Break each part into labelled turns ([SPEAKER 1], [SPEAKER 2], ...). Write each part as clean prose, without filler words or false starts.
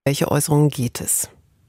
[SPEAKER 1] Welche Äußerungen geht es?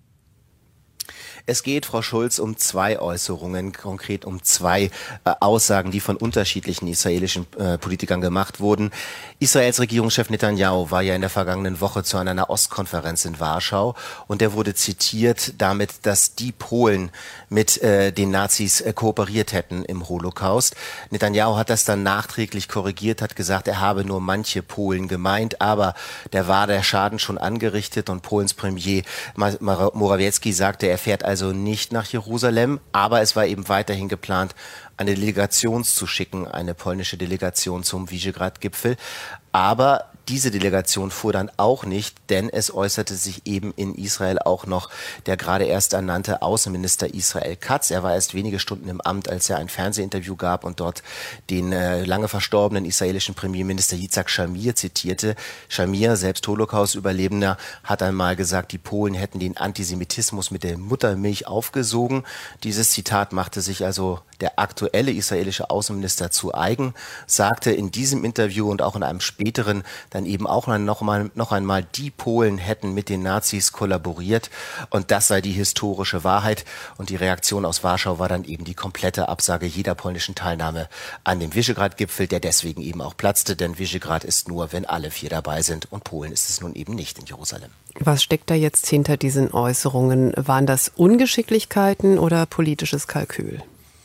[SPEAKER 2] Es geht, Frau Schulz, um zwei Äußerungen, konkret um zwei Aussagen, die von unterschiedlichen israelischen Politikern gemacht wurden. Israels Regierungschef Netanyahu war ja in der vergangenen Woche zu einer Nahostkonferenz in Warschau und er wurde zitiert damit, dass die Polen mit den Nazis kooperiert hätten im Holocaust. Netanyahu hat das dann nachträglich korrigiert, hat gesagt, er habe nur manche Polen gemeint, aber da war der Schaden schon angerichtet und Polens Premier Morawiecki sagte, er fährt also nicht nach Jerusalem, aber es war eben weiterhin geplant, eine Delegation zu schicken, eine polnische Delegation zum Visegrad-Gipfel. Aber diese Delegation fuhr dann auch nicht, denn es äußerte sich eben in Israel auch noch der gerade erst ernannte Außenminister Israel Katz. Er war erst wenige Stunden im Amt, als er ein Fernsehinterview gab und dort den lange verstorbenen israelischen Premierminister Yitzhak Shamir zitierte. Shamir, selbst Holocaust-Überlebender, hat einmal gesagt, die Polen hätten den Antisemitismus mit der Muttermilch aufgesogen. Dieses Zitat machte sich also der aktuelle israelische Außenminister zu eigen, sagte in diesem Interview und auch in einem späteren dann eben auch noch einmal, die Polen hätten mit den Nazis kollaboriert und das sei die historische Wahrheit. Und die Reaktion aus Warschau war dann eben die komplette Absage jeder polnischen Teilnahme an dem Visegrad-Gipfel, der deswegen eben auch platzte, denn Visegrad ist nur, wenn alle vier dabei sind und Polen ist es nun eben nicht in Jerusalem.
[SPEAKER 1] Was steckt da jetzt hinter diesen Äußerungen? Waren das Ungeschicklichkeiten oder politisches Kalkül?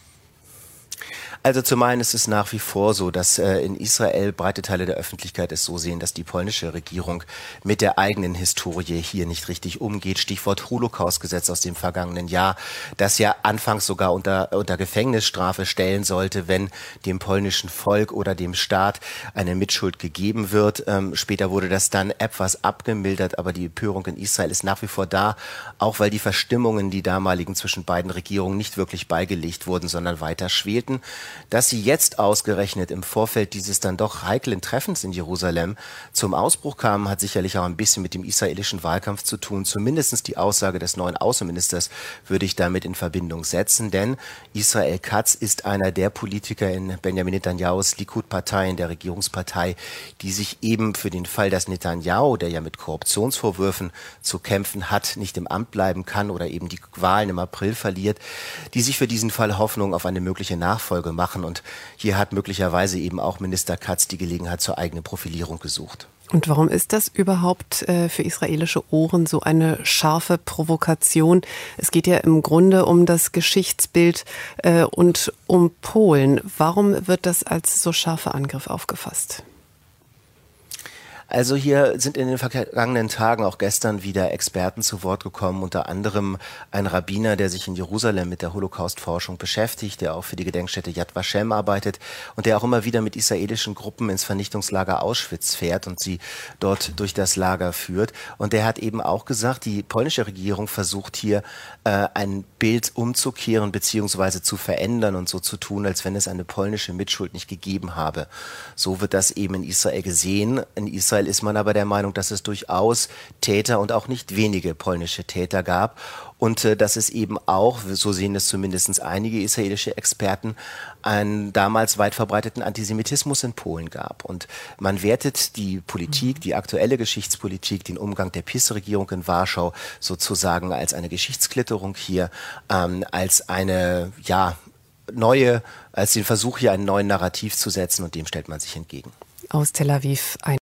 [SPEAKER 2] Also zum einen ist es nach wie vor so, dass in Israel breite Teile der Öffentlichkeit es so sehen, dass die polnische Regierung mit der eigenen Historie hier nicht richtig umgeht. Stichwort Holocaust-Gesetz aus dem vergangenen Jahr, das ja anfangs sogar unter Gefängnisstrafe stellen sollte, wenn dem polnischen Volk oder dem Staat eine Mitschuld gegeben wird. Später wurde das dann etwas abgemildert, aber die Empörung in Israel ist nach wie vor da, auch weil die Verstimmungen, die damaligen zwischen beiden Regierungen nicht wirklich beigelegt wurden, sondern weiter schwelten. Dass sie jetzt ausgerechnet im Vorfeld dieses dann doch heiklen Treffens in Jerusalem zum Ausbruch kamen, hat sicherlich auch ein bisschen mit dem israelischen Wahlkampf zu tun. Zumindest die Aussage des neuen Außenministers würde ich damit in Verbindung setzen, denn Israel Katz ist einer der Politiker in Benjamin Netanyahus Likud-Partei, in der Regierungspartei, die sich eben für den Fall, dass Netanyahu, der ja mit Korruptionsvorwürfen zu kämpfen hat, nicht im Amt bleiben kann oder eben die Wahlen im April verliert, die sich für diesen Fall Hoffnung auf eine mögliche Nachfolge machen. Und hier hat möglicherweise eben auch Minister Katz die Gelegenheit zur eigenen Profilierung gesucht.
[SPEAKER 1] Und warum ist das überhaupt für israelische Ohren so eine scharfe Provokation? Es geht ja im Grunde um das Geschichtsbild und um Polen. Warum wird das als so scharfer Angriff aufgefasst?
[SPEAKER 2] Also hier sind in den vergangenen Tagen, auch gestern, wieder Experten zu Wort gekommen, unter anderem ein Rabbiner, der sich in Jerusalem mit der Holocaust-Forschung beschäftigt, der auch für die Gedenkstätte Yad Vashem arbeitet und der auch immer wieder mit israelischen Gruppen ins Vernichtungslager Auschwitz fährt und sie dort durch das Lager führt. Und der hat eben auch gesagt, die polnische Regierung versucht hier ein Bild umzukehren bzw. zu verändern und so zu tun, als wenn es eine polnische Mitschuld nicht gegeben habe. So wird das eben in Israel gesehen. In Israel ist man aber der Meinung, dass es durchaus Täter und auch nicht wenige polnische Täter gab und dass es eben auch, so sehen es zumindest einige israelische Experten, einen damals weit verbreiteten Antisemitismus in Polen gab. Und man wertet die Politik, die aktuelle Geschichtspolitik, den Umgang der PiS-Regierung in Warschau sozusagen als eine Geschichtsklitterung hier, als eine, als den Versuch hier einen neuen Narrativ zu setzen und dem stellt man sich entgegen.
[SPEAKER 1] Aus Tel Aviv ein